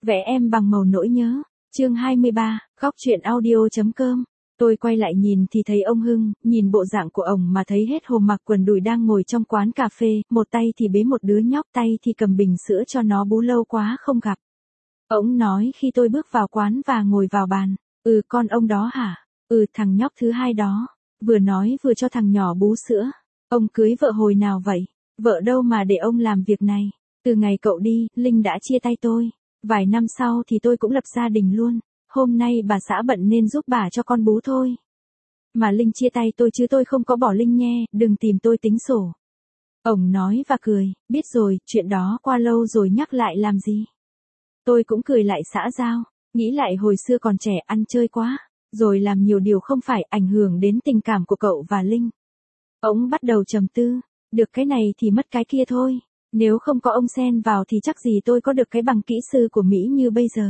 Vẽ em bằng màu nỗi nhớ. Chương 23, góc truyện audio.com. Tôi quay lại nhìn thì thấy ông Hưng, nhìn bộ dạng của ổng mà thấy hết hồn mặc quần đùi đang ngồi trong quán cà phê, một tay thì bế một đứa nhóc, tay thì cầm bình sữa cho nó bú, lâu quá không gặp. Ổng nói khi tôi bước vào quán và ngồi vào bàn, con ông đó hả? Thằng nhóc thứ hai đó. Vừa nói vừa cho thằng nhỏ bú sữa. Ông cưới vợ hồi nào vậy? Vợ đâu mà để ông làm việc này. Từ ngày cậu đi, Linh đã chia tay tôi. Vài năm sau thì tôi cũng lập gia đình luôn. Hôm nay bà xã bận nên giúp bà cho con bú thôi. Mà Linh chia tay tôi chứ tôi không có bỏ Linh nghe, đừng tìm tôi tính sổ. Ổng nói và cười, biết rồi, chuyện đó qua lâu rồi nhắc lại làm gì. Tôi cũng cười lại xã giao, nghĩ lại hồi xưa còn trẻ ăn chơi quá, rồi làm nhiều điều không phải, ảnh hưởng đến tình cảm của cậu và Linh. Ổng bắt đầu trầm tư, được cái này thì mất cái kia thôi. Nếu không có ông xen vào thì chắc gì tôi có được cái bằng kỹ sư của Mỹ như bây giờ.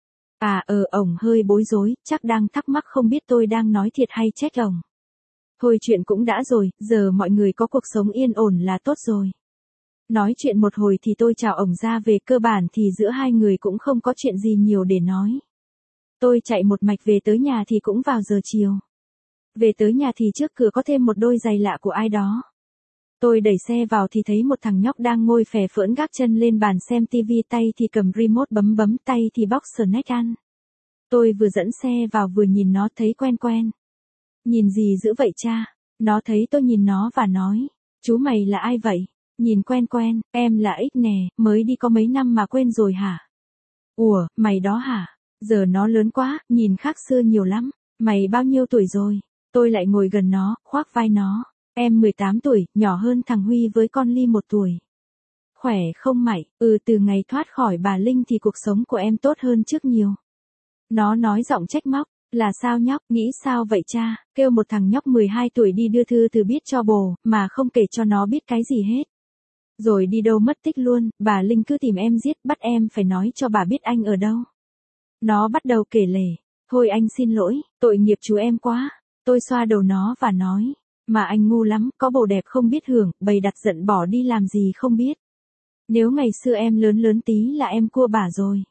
Ổng hơi bối rối, chắc đang thắc mắc không biết tôi đang nói thiệt hay trách ổng. Thôi chuyện cũng đã rồi, giờ mọi người có cuộc sống yên ổn là tốt rồi. Nói chuyện một hồi thì tôi chào ổng ra, về cơ bản thì giữa hai người cũng không có chuyện gì nhiều để nói. Tôi chạy một mạch về tới nhà thì cũng vào giờ chiều. Về tới nhà thì trước cửa có thêm một đôi giày lạ của ai đó. Tôi đẩy xe vào thì thấy một thằng nhóc đang ngồi phè phỡn gác chân lên bàn xem tivi, tay thì cầm remote bấm, tay thì bóc snack ăn. Tôi vừa dẫn xe vào vừa nhìn nó thấy quen quen. Nhìn gì dữ vậy cha? Nó thấy tôi nhìn nó và nói, chú mày là ai vậy? Nhìn quen quen, em là X nè, mới đi có mấy năm mà quên rồi hả? Ủa, mày đó hả? Giờ nó lớn quá, nhìn khác xưa nhiều lắm. Mày bao nhiêu tuổi rồi? Tôi lại ngồi gần nó, khoác vai nó. Em 18 tuổi, nhỏ hơn thằng Huy với con Ly 1 tuổi. Khỏe không mày? Từ ngày thoát khỏi bà Linh thì cuộc sống của em tốt hơn trước nhiều. Nó nói giọng trách móc, là sao nhóc, nghĩ sao vậy cha, kêu một thằng nhóc 12 tuổi đi đưa thư từ biết cho bồ, mà không kể cho nó biết cái gì hết. Rồi đi đâu mất tích luôn, bà Linh cứ tìm em giết, bắt em phải nói cho bà biết anh ở đâu. Nó bắt đầu kể lể, thôi anh xin lỗi, tội nghiệp chú em quá. Tôi xoa đầu nó và nói, mà anh ngu lắm, có bồ đẹp không biết hưởng, bày đặt giận bỏ đi làm gì không biết. Nếu ngày xưa em lớn tí là em cua bả rồi.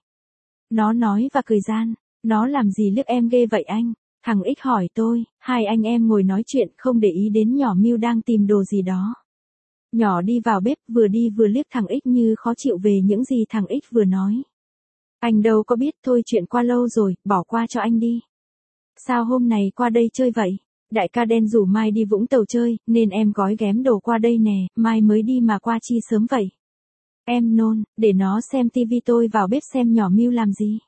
Nó nói và cười gian, nó làm gì liếc em ghê vậy anh? Thằng X hỏi tôi, hai anh em ngồi nói chuyện không để ý đến nhỏ Miu đang tìm đồ gì đó. Nhỏ đi vào bếp vừa đi vừa liếc thằng X như khó chịu về những gì thằng X vừa nói. Anh đâu có biết, thôi chuyện qua lâu rồi, bỏ qua cho anh đi. Sao hôm này qua đây chơi vậy? Đại ca đen rủ Mai đi Vũng Tàu chơi, nên em gói ghém đồ qua đây nè, Mai mới đi mà qua chi sớm vậy. Em nôn, để nó xem tivi, tôi vào bếp xem nhỏ Miu làm gì.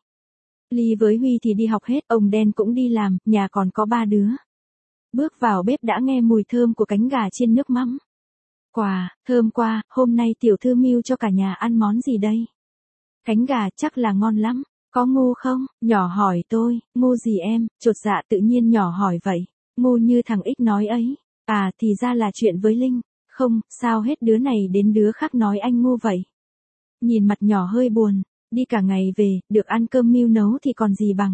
Ly với Huy thì đi học hết, ông đen cũng đi làm, nhà còn có 3 đứa. Bước vào bếp đã nghe mùi thơm của cánh gà chiên nước mắm. Quà, thơm quá, hôm nay tiểu thư Miu cho cả nhà ăn món gì đây? Cánh gà chắc là ngon lắm, có ngu không? Nhỏ hỏi tôi, ngu gì em, chột dạ tự nhiên nhỏ hỏi vậy, ngu như thằng X nói ấy. Thì ra là chuyện với Linh, không, sao hết đứa này đến đứa khác nói anh ngu vậy. Nhìn mặt nhỏ hơi buồn, đi cả ngày về, được ăn cơm Miu nấu thì còn gì bằng.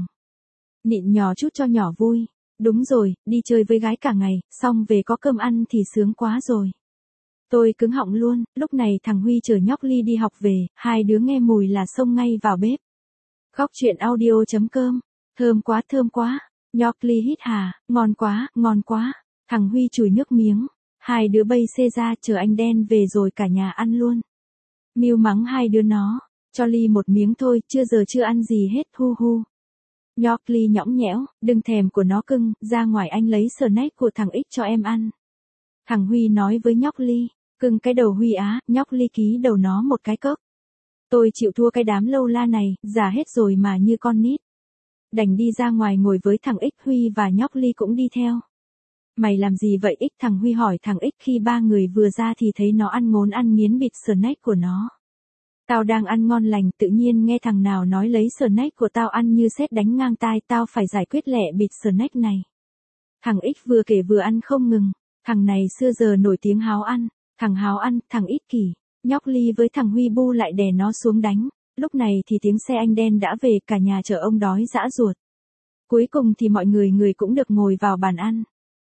Nịn nhỏ chút cho nhỏ vui, đúng rồi, đi chơi với gái cả ngày, xong về có cơm ăn thì sướng quá rồi. Tôi cứng họng luôn, lúc này thằng Huy chở nhóc Ly đi học về, hai đứa nghe mùi là xông ngay vào bếp. Góc truyện audio.com, thơm quá, nhóc Ly hít hà, ngon quá, thằng Huy chùi nước miếng, hai đứa bay xê ra chờ anh đen về rồi cả nhà ăn luôn. Miu mắng hai đứa nó, cho Ly một miếng thôi, chưa ăn gì hết, hu hu. Nhóc Ly nhõng nhẽo, đừng thèm của nó cưng, ra ngoài anh lấy snack của thằng X cho em ăn. Thằng Huy nói với nhóc Ly, cưng cái đầu Huy á, nhóc Ly ký đầu nó một cái cốc. Tôi chịu thua cái đám lâu la này, già hết rồi mà như con nít. Đành đi ra ngoài ngồi với thằng X, Huy và nhóc Ly cũng đi theo. Mày làm gì vậy X? Thằng Huy hỏi thằng X khi ba người vừa ra thì thấy nó ăn ngốn ăn nghiến bịt snack của nó. Tao đang ăn ngon lành, tự nhiên nghe thằng nào nói lấy snack của tao ăn như sét đánh ngang tai, tao phải giải quyết lẹ bịt snack này. Thằng X vừa kể vừa ăn không ngừng, thằng này xưa giờ nổi tiếng háo ăn, thằng ích kỷ. Nhóc Ly với thằng Huy bu lại đè nó xuống đánh. Lúc này thì tiếng xe anh đen đã về, cả nhà chờ ông đói dã ruột. Cuối cùng thì mọi người cũng được ngồi vào bàn ăn.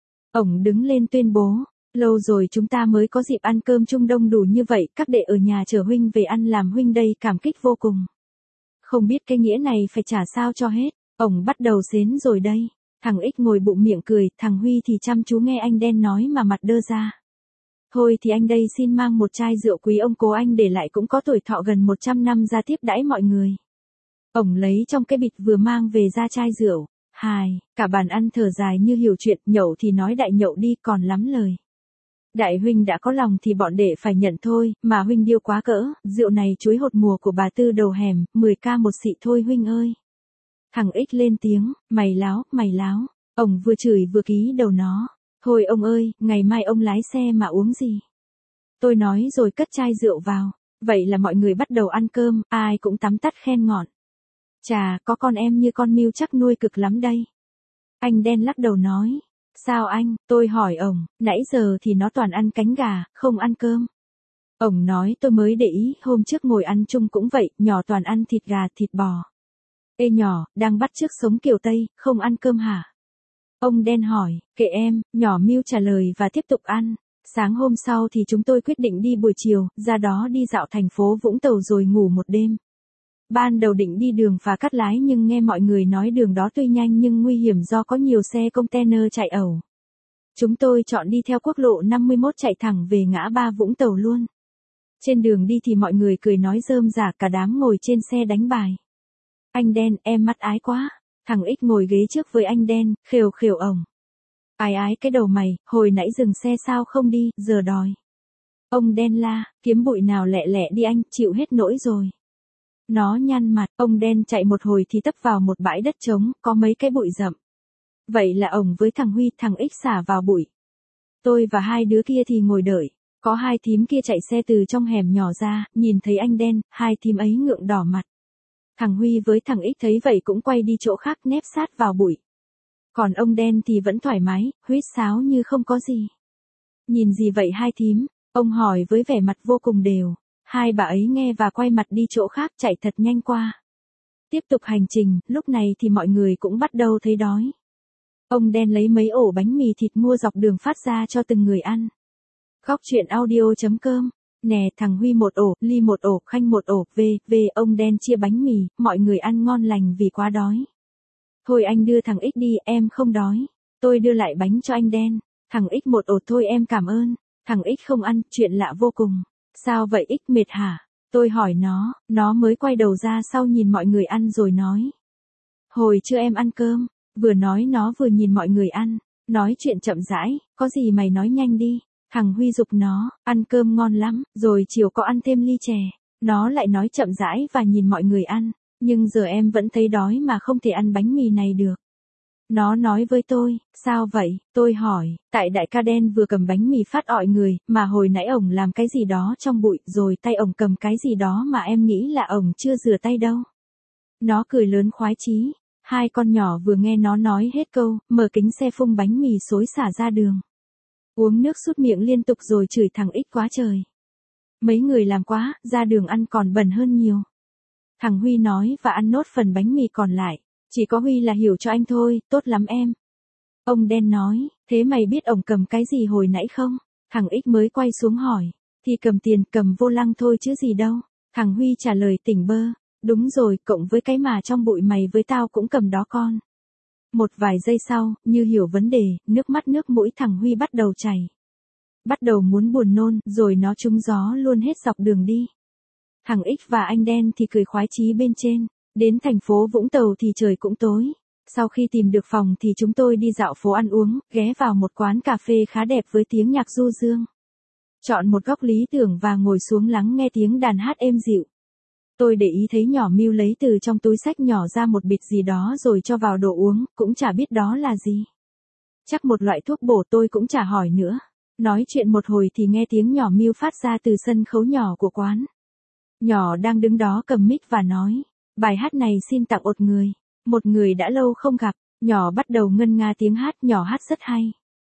Ổng đứng lên tuyên bố, lâu rồi chúng ta mới có dịp ăn cơm chung đông đủ như vậy, các đệ ở nhà chờ huynh về ăn làm huynh đây cảm kích vô cùng. Không biết cái nghĩa này phải trả sao cho hết. Ổng bắt đầu xến rồi đây. Thằng X ngồi bụng miệng cười, thằng Huy thì chăm chú nghe anh đen nói mà mặt đơ ra. Thôi thì anh đây xin mang một chai rượu quý ông cố anh để lại cũng có tuổi thọ gần 100 năm ra tiếp đãi mọi người. Ổng lấy trong cái bịch vừa mang về ra chai rượu. Cả bàn ăn thở dài như hiểu chuyện, nhậu thì nói đại nhậu đi còn lắm lời. Đại huynh đã có lòng thì bọn đệ phải nhận thôi, mà huynh điêu quá cỡ, rượu này chuối hột mùa của bà Tư đầu hẻm, 10k một xị thôi huynh ơi. Thằng X lên tiếng, mày láo, ổng vừa chửi vừa ký đầu nó. Thôi ông ơi, ngày mai ông lái xe mà uống gì? Tôi nói rồi cất chai rượu vào. Vậy là mọi người bắt đầu ăn cơm, ai cũng tắm tắt khen ngọn. Chà, có con em như con Miu chắc nuôi cực lắm đây. Anh đen lắc đầu nói. Sao anh, tôi hỏi ổng, nãy giờ thì nó toàn ăn cánh gà, không ăn cơm. Ổng nói tôi mới để ý, hôm trước ngồi ăn chung cũng vậy, nhỏ toàn ăn thịt gà, thịt bò. Ê nhỏ, đang bắt chước sống kiểu Tây, không ăn cơm hả? Ông đen hỏi, kệ em, nhỏ Miu trả lời và tiếp tục ăn. Sáng hôm sau thì chúng tôi quyết định đi buổi chiều, ra đó đi dạo thành phố Vũng Tàu rồi ngủ một đêm. Ban đầu định đi đường phà Cát Lái nhưng nghe mọi người nói đường đó tuy nhanh nhưng nguy hiểm do có nhiều xe container chạy ẩu. Chúng tôi chọn đi theo quốc lộ 51 chạy thẳng về ngã ba Vũng Tàu luôn. Trên đường đi thì mọi người cười nói rơm rả cả đám ngồi trên xe đánh bài. Anh đen, em mắt ái quá. Thằng X ngồi ghế trước với anh đen, khều khều ổng. Ái cái đầu mày, hồi nãy dừng xe sao không đi, giờ đòi. Ông đen la, kiếm bụi nào lẹ lẹ đi anh, chịu hết nỗi rồi. Nó nhăn mặt, ông đen chạy một hồi thì tấp vào một bãi đất trống, có mấy cái bụi rậm. Vậy là ổng với thằng Huy, thằng X xả vào bụi. Tôi và hai đứa kia thì ngồi đợi. Có hai thím kia chạy xe từ trong hẻm nhỏ ra, nhìn thấy anh đen, hai thím ấy ngượng đỏ mặt. Thằng Huy với thằng X thấy vậy cũng quay đi chỗ khác nép sát vào bụi. Còn ông đen thì vẫn thoải mái, huýt sáo như không có gì. Nhìn gì vậy hai thím? Ông hỏi với vẻ mặt vô cùng đều. Hai bà ấy nghe và quay mặt đi chỗ khác chạy thật nhanh qua. Tiếp tục hành trình, lúc này thì mọi người cũng bắt đầu thấy đói. Ông đen lấy mấy ổ bánh mì thịt mua dọc đường phát ra cho từng người ăn. Góc truyện audio.com. Nè thằng Huy một ổ, Ly một ổ, Khanh một ổ, về ông đen chia bánh mì, mọi người ăn ngon lành vì quá đói. Thôi anh đưa thằng X đi, em không đói. Tôi đưa lại bánh cho anh đen. Thằng X một ổ thôi em cảm ơn. Thằng X không ăn, chuyện lạ vô cùng. Sao vậy X mệt hả? Tôi hỏi nó mới quay đầu ra sau nhìn mọi người ăn rồi nói. Hồi chưa em ăn cơm, vừa nói nó vừa nhìn mọi người ăn, nói chuyện chậm rãi, có gì mày nói nhanh đi. Thằng Huy giục nó, ăn cơm ngon lắm, rồi chiều có ăn thêm ly chè. Nó lại nói chậm rãi và nhìn mọi người ăn, nhưng giờ em vẫn thấy đói mà không thể ăn bánh mì này được. Nó nói với tôi, sao vậy? Tôi hỏi, tại đại ca đen vừa cầm bánh mì phát ọi người, mà hồi nãy ổng làm cái gì đó trong bụi, rồi tay ổng cầm cái gì đó mà em nghĩ là ổng chưa rửa tay đâu. Nó cười lớn khoái chí. Hai con nhỏ vừa nghe nó nói hết câu, mở kính xe phun bánh mì xối xả ra đường. Uống nước sút miệng liên tục rồi chửi thằng X quá trời. Mấy người làm quá, ra đường ăn còn bẩn hơn nhiều. Thằng Huy nói và ăn nốt phần bánh mì còn lại. Chỉ có Huy là hiểu cho anh thôi, tốt lắm em. Ông đen nói, thế mày biết ổng cầm cái gì hồi nãy không? Thằng X mới quay xuống hỏi. Thì cầm tiền, cầm vô lăng thôi chứ gì đâu. Thằng Huy trả lời tỉnh bơ. Đúng rồi, cộng với cái mà trong bụi mày với tao cũng cầm đó con. Một vài giây sau, như hiểu vấn đề, nước mắt nước mũi thằng Huy bắt đầu chảy. Bắt đầu muốn buồn nôn, rồi nó trúng gió luôn hết dọc đường đi. Thằng X và anh đen thì cười khoái chí bên trên. Đến thành phố Vũng Tàu thì trời cũng tối. Sau khi tìm được phòng thì chúng tôi đi dạo phố ăn uống, ghé vào một quán cà phê khá đẹp với tiếng nhạc du dương. Chọn một góc lý tưởng và ngồi xuống lắng nghe tiếng đàn hát êm dịu. Tôi để ý thấy nhỏ Miu lấy từ trong túi xách nhỏ ra một bịch gì đó rồi cho vào đồ uống, cũng chả biết đó là gì. Chắc một loại thuốc bổ tôi cũng chả hỏi nữa. Nói chuyện một hồi thì nghe tiếng nhỏ Miu phát ra từ sân khấu nhỏ của quán. Nhỏ đang đứng đó cầm mic và nói, bài hát này xin tặng một người đã lâu không gặp. Nhỏ bắt đầu ngân nga tiếng hát, nhỏ hát rất hay.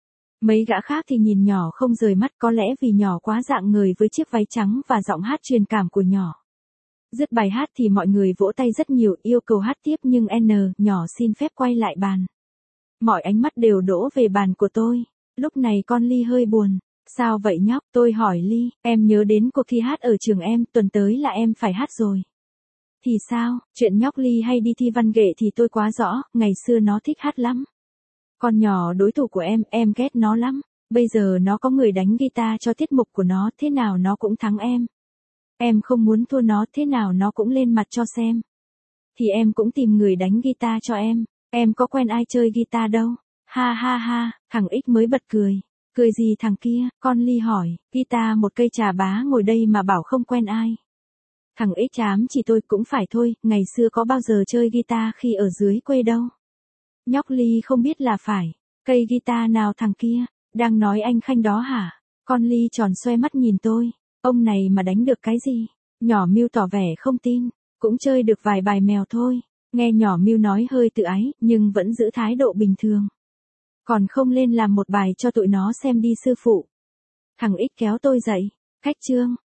Mấy gã khác thì nhìn nhỏ không rời mắt, có lẽ vì nhỏ quá rạng ngời với chiếc váy trắng và giọng hát truyền cảm của nhỏ. Dứt bài hát thì mọi người vỗ tay rất nhiều, yêu cầu hát tiếp nhưng nhỏ xin phép quay lại bàn. Mọi ánh mắt đều đổ về bàn của tôi. Lúc này con Ly hơi buồn. Sao vậy nhóc? Tôi hỏi Ly, em nhớ đến cuộc thi hát ở trường em, tuần tới là em phải hát rồi. Thì sao, chuyện nhóc Ly hay đi thi văn nghệ thì tôi quá rõ, ngày xưa nó thích hát lắm. Con nhỏ đối thủ của em ghét nó lắm. Bây giờ nó có người đánh guitar cho tiết mục của nó, thế nào nó cũng thắng em. Em không muốn thua nó, thế nào nó cũng lên mặt cho xem. Thì em cũng tìm người đánh guitar cho em có quen ai chơi guitar đâu. Ha ha ha, thằng X mới bật cười. Cười gì thằng kia, con Ly hỏi, guitar một cây trà bá ngồi đây mà bảo không quen ai. Thằng X chám chỉ tôi cũng phải thôi, ngày xưa có bao giờ chơi guitar khi ở dưới quê đâu. Nhóc Ly không biết là phải, cây guitar nào thằng kia, đang nói anh Khanh đó hả? Con Ly tròn xoe mắt nhìn tôi, ông này mà đánh được cái gì? Nhỏ Miu tỏ vẻ không tin, cũng chơi được vài bài mèo thôi. Nghe nhỏ Miu nói hơi tự ái, nhưng vẫn giữ thái độ bình thường. Còn không lên làm một bài cho tụi nó xem đi sư phụ. Thằng X kéo tôi dậy, khách trương,